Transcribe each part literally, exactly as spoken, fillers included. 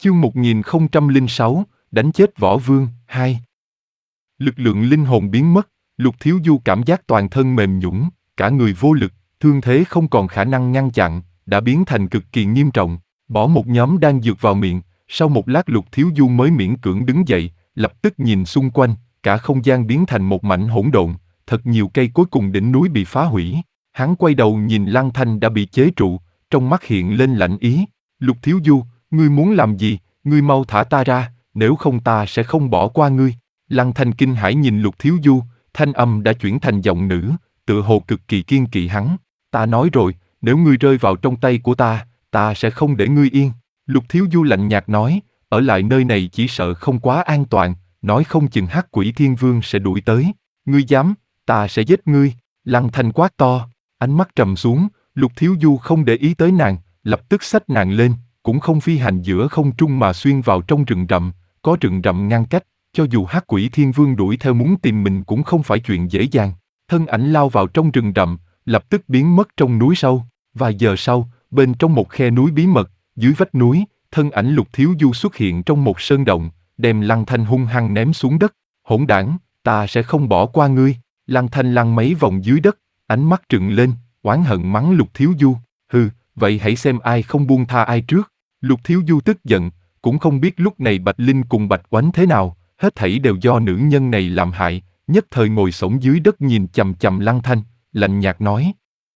Chương một nghìn không trăm lẻ sáu, đánh chết võ vương, hai. Lực lượng linh hồn biến mất, Lục Thiếu Du cảm giác toàn thân mềm nhũn, cả người vô lực, thương thế không còn khả năng ngăn chặn, đã biến thành cực kỳ nghiêm trọng. Bỏ một nhóm đan dược vào miệng, sau một lát Lục Thiếu Du mới miễn cưỡng đứng dậy, lập tức nhìn xung quanh, cả không gian biến thành một mảnh hỗn độn, thật nhiều cây cuối cùng đỉnh núi bị phá hủy. Hắn quay đầu nhìn Lăng Thanh đã bị chế trụ, trong mắt hiện lên lạnh ý. Lục Thiếu Du, ngươi muốn làm gì? Ngươi mau thả ta ra, nếu không ta sẽ không bỏ qua ngươi. Lăng Thanh kinh hãi nhìn Lục Thiếu Du, thanh âm đã chuyển thành giọng nữ, tựa hồ cực kỳ kiên kỵ hắn. Ta nói rồi, nếu ngươi rơi vào trong tay của ta, ta sẽ không để ngươi yên. Lục Thiếu Du lạnh nhạt nói, ở lại nơi này chỉ sợ không quá an toàn, nói không chừng Hắc Quỷ Thiên Vương sẽ đuổi tới. Ngươi dám, ta sẽ giết ngươi. Lăng Thanh quát to, ánh mắt trầm xuống, Lục Thiếu Du không để ý tới nàng, lập tức xách nàng lên, cũng không phi hành giữa không trung mà xuyên vào trong rừng rậm, có rừng rậm ngăn cách, cho dù Hắc Quỷ Thiên Vương đuổi theo muốn tìm mình cũng không phải chuyện dễ dàng. Thân ảnh lao vào trong rừng rậm, lập tức biến mất trong núi sâu. Vài giờ sau, bên trong một khe núi bí mật, dưới vách núi, thân ảnh Lục Thiếu Du xuất hiện trong một sơn động, đem Lăng Thanh hung hăng ném xuống đất. Hỗn đảng, ta sẽ không bỏ qua ngươi. Lăng Thanh lăn mấy vòng dưới đất, ánh mắt trừng lên, oán hận mắng Lục Thiếu Du. Hừ, vậy hãy xem ai không buông tha ai trước. Lục Thiếu Du tức giận, cũng không biết lúc này Bạch Linh cùng Bạch Oánh thế nào, hết thảy đều do nữ nhân này làm hại, nhất thời ngồi xổm dưới đất nhìn chằm chằm Lăng Thanh, lạnh nhạt nói.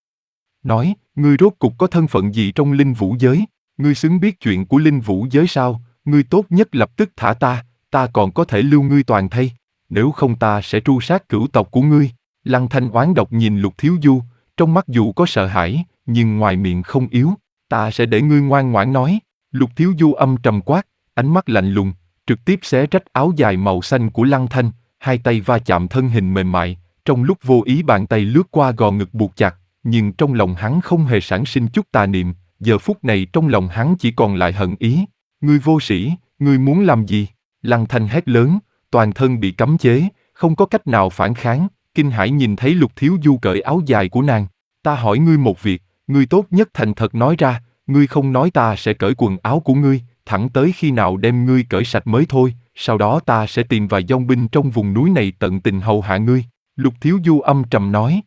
Nói, ngươi rốt cục có thân phận gì trong linh vũ giới? Ngươi xứng biết chuyện của linh vũ giới sao? Ngươi tốt nhất lập tức thả ta, ta còn có thể lưu ngươi toàn thây, nếu không ta sẽ tru sát cửu tộc của ngươi. Lăng Thanh oán độc nhìn Lục Thiếu Du, trong mắt dù có sợ hãi, nhưng ngoài miệng không yếu. Ta sẽ để ngươi ngoan ngoãn nói. Lục Thiếu Du âm trầm quát, ánh mắt lạnh lùng, trực tiếp xé rách áo dài màu xanh của Lăng Thanh, hai tay va chạm thân hình mềm mại, trong lúc vô ý bàn tay lướt qua gò ngực buộc chặt, nhưng trong lòng hắn không hề sản sinh chút tà niệm, giờ phút này trong lòng hắn chỉ còn lại hận ý. Ngươi vô sĩ, ngươi muốn làm gì? Lăng Thanh hét lớn, toàn thân bị cấm chế, không có cách nào phản kháng, kinh hãi nhìn thấy Lục Thiếu Du cởi áo dài của nàng. Ta hỏi ngươi một việc, ngươi tốt nhất thành thật nói ra, ngươi không nói ta sẽ cởi quần áo của ngươi, thẳng tới khi nào đem ngươi cởi sạch mới thôi, sau đó ta sẽ tìm vài dòng binh trong vùng núi này tận tình hầu hạ ngươi. Lục Thiếu Du âm trầm nói.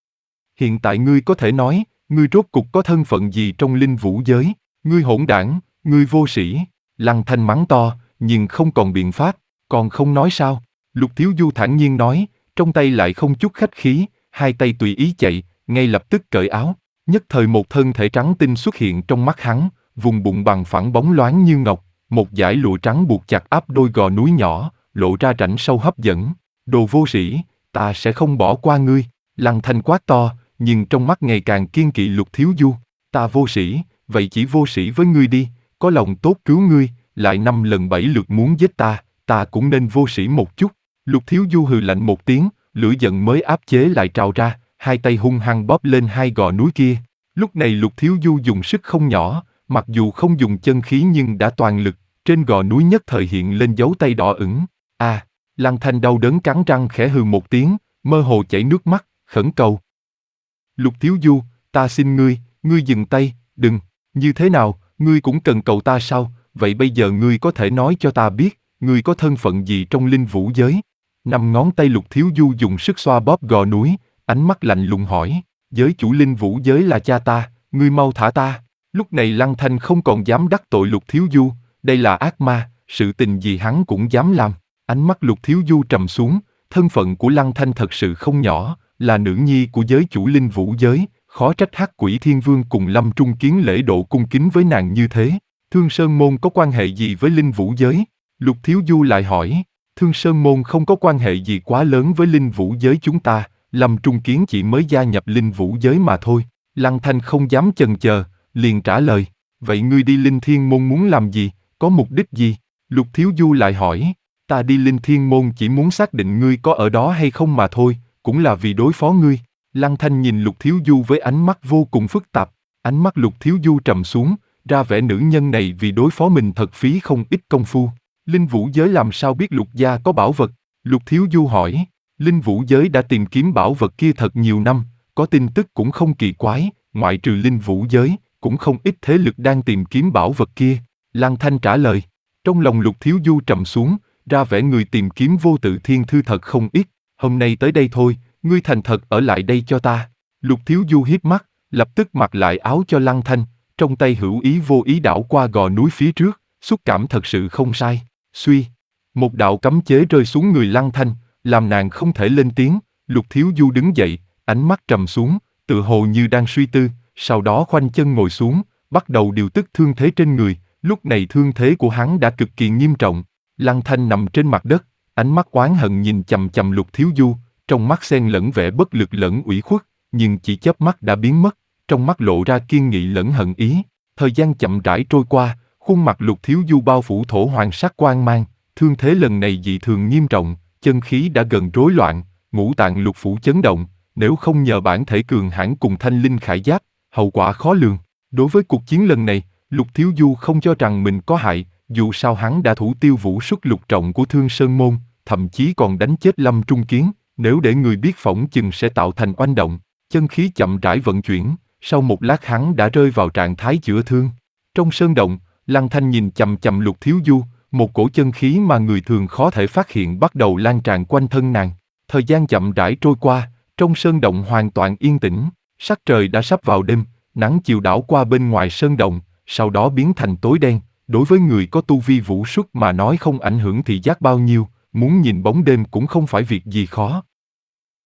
Hiện tại ngươi có thể nói, ngươi rốt cục có thân phận gì trong linh vũ giới? Ngươi hỗn đảng, ngươi vô sĩ. Lăng Thanh mắng to, nhưng không còn biện pháp, còn không nói sao? Lục Thiếu Du thản nhiên nói, trong tay lại không chút khách khí, hai tay tùy ý chạy, ngay lập tức cởi áo. Nhất thời một thân thể trắng tinh xuất hiện trong mắt hắn, vùng bụng bằng phẳng bóng loáng như ngọc, một dải lụa trắng buộc chặt áp đôi gò núi nhỏ, lộ ra rãnh sâu hấp dẫn. Đồ vô sĩ, ta sẽ không bỏ qua ngươi. Lăng Thanh quát to, nhưng trong mắt ngày càng kiên kỵ Lục Thiếu Du. Ta vô sĩ, vậy chỉ vô sĩ với ngươi đi, có lòng tốt cứu ngươi, lại năm lần bảy lượt muốn giết ta, ta cũng nên vô sĩ một chút. Lục Thiếu Du hừ lạnh một tiếng, lửa giận mới áp chế lại trào ra, hai tay hung hăng bóp lên hai gò núi kia. Lúc này Lục Thiếu Du dùng sức không nhỏ, mặc dù không dùng chân khí nhưng đã toàn lực, trên gò núi nhất thời hiện lên dấu tay đỏ ửng. À, Lăng Thanh đau đớn cắn răng khẽ hừ một tiếng, mơ hồ chảy nước mắt, khẩn cầu. Lục Thiếu Du, ta xin ngươi, ngươi dừng tay, đừng, như thế nào, ngươi cũng cần cầu ta sao? Vậy bây giờ ngươi có thể nói cho ta biết, ngươi có thân phận gì trong linh vũ giới? Năm ngón tay Lục Thiếu Du dùng sức xoa bóp gò núi, ánh mắt lạnh lùng hỏi, giới chủ linh vũ giới là cha ta, ngươi mau thả ta. Lúc này Lăng Thanh không còn dám đắc tội Lục Thiếu Du, đây là ác ma, sự tình gì hắn cũng dám làm. Ánh mắt Lục Thiếu Du trầm xuống, thân phận của Lăng Thanh thật sự không nhỏ, là nữ nhi của giới chủ linh vũ giới, khó trách Hắc Quỷ Thiên Vương cùng Lâm Trung Kiến lễ độ cung kính với nàng như thế. Thương Sơn Môn có quan hệ gì với linh vũ giới? Lục Thiếu Du lại hỏi. Thương Sơn Môn không có quan hệ gì quá lớn với linh vũ giới chúng ta, Lâm Trung Kiến chỉ mới gia nhập linh vũ giới mà thôi. Lăng Thanh không dám chần chờ, liền trả lời. Vậy ngươi đi Linh Thiên Môn muốn làm gì, có mục đích gì? Lục Thiếu Du lại hỏi. Ta đi Linh Thiên Môn chỉ muốn xác định ngươi có ở đó hay không mà thôi, cũng là vì đối phó ngươi. Lăng Thanh nhìn Lục Thiếu Du với ánh mắt vô cùng phức tạp, ánh mắt Lục Thiếu Du trầm xuống, ra vẻ nữ nhân này vì đối phó mình thật phí không ít công phu. Linh vũ giới làm sao biết Lục gia có bảo vật? Lục Thiếu Du hỏi. Linh vũ giới đã tìm kiếm bảo vật kia thật nhiều năm, có tin tức cũng không kỳ quái, ngoại trừ linh vũ giới, cũng không ít thế lực đang tìm kiếm bảo vật kia. Lăng Thanh trả lời. Trong lòng Lục Thiếu Du trầm xuống, ra vẻ người tìm kiếm vô tự thiên thư thật không ít, hôm nay tới đây thôi, ngươi thành thật ở lại đây cho ta. Lục Thiếu Du hiếp mắt, lập tức mặc lại áo cho Lăng Thanh, trong tay hữu ý vô ý đảo qua gò núi phía trước, xúc cảm thật sự không sai. Suy, một đạo cấm chế rơi xuống người Lăng Thanh, làm nàng không thể lên tiếng. Lục Thiếu Du đứng dậy, ánh mắt trầm xuống, tự hồ như đang suy tư, sau đó khoanh chân ngồi xuống, bắt đầu điều tức thương thế trên người. Lúc này thương thế của hắn đã cực kỳ nghiêm trọng. Lăng Thanh nằm trên mặt đất, ánh mắt oán hận nhìn chằm chằm Lục Thiếu Du, trong mắt xen lẫn vẻ bất lực lẫn ủy khuất, nhưng chỉ chớp mắt đã biến mất, trong mắt lộ ra kiên nghị lẫn hận ý. Thời gian chậm rãi trôi qua, khuôn mặt Lục Thiếu Du bao phủ thổ hoàng sắc quang mang, thương thế lần này dị thường nghiêm trọng, chân khí đã gần rối loạn, ngũ tạng lục phủ chấn động, nếu không nhờ bản thể cường hãn cùng thanh linh khải giáp, hậu quả khó lường. Đối với cuộc chiến lần này, Lục Thiếu Du không cho rằng mình có hại, dù sao hắn đã thủ tiêu vũ xuất lục trọng của Thương Sơn Môn, thậm chí còn đánh chết Lâm Trung Kiến, nếu để người biết phỏng chừng sẽ tạo thành oanh động. Chân khí chậm rãi vận chuyển, sau một lát hắn đã rơi vào trạng thái chữa thương. Trong sơn động, Lăng Thanh nhìn chằm chằm Lục Thiếu Du, một cổ chân khí mà người thường khó thể phát hiện bắt đầu lan tràn quanh thân nàng. Thời gian chậm rãi trôi qua, trong sơn động hoàn toàn yên tĩnh, sắc trời đã sắp vào đêm, nắng chiều đảo qua bên ngoài sơn động, sau đó biến thành tối đen. Đối với người có tu vi vũ xuất mà nói không ảnh hưởng thị giác bao nhiêu, muốn nhìn bóng đêm cũng không phải việc gì khó.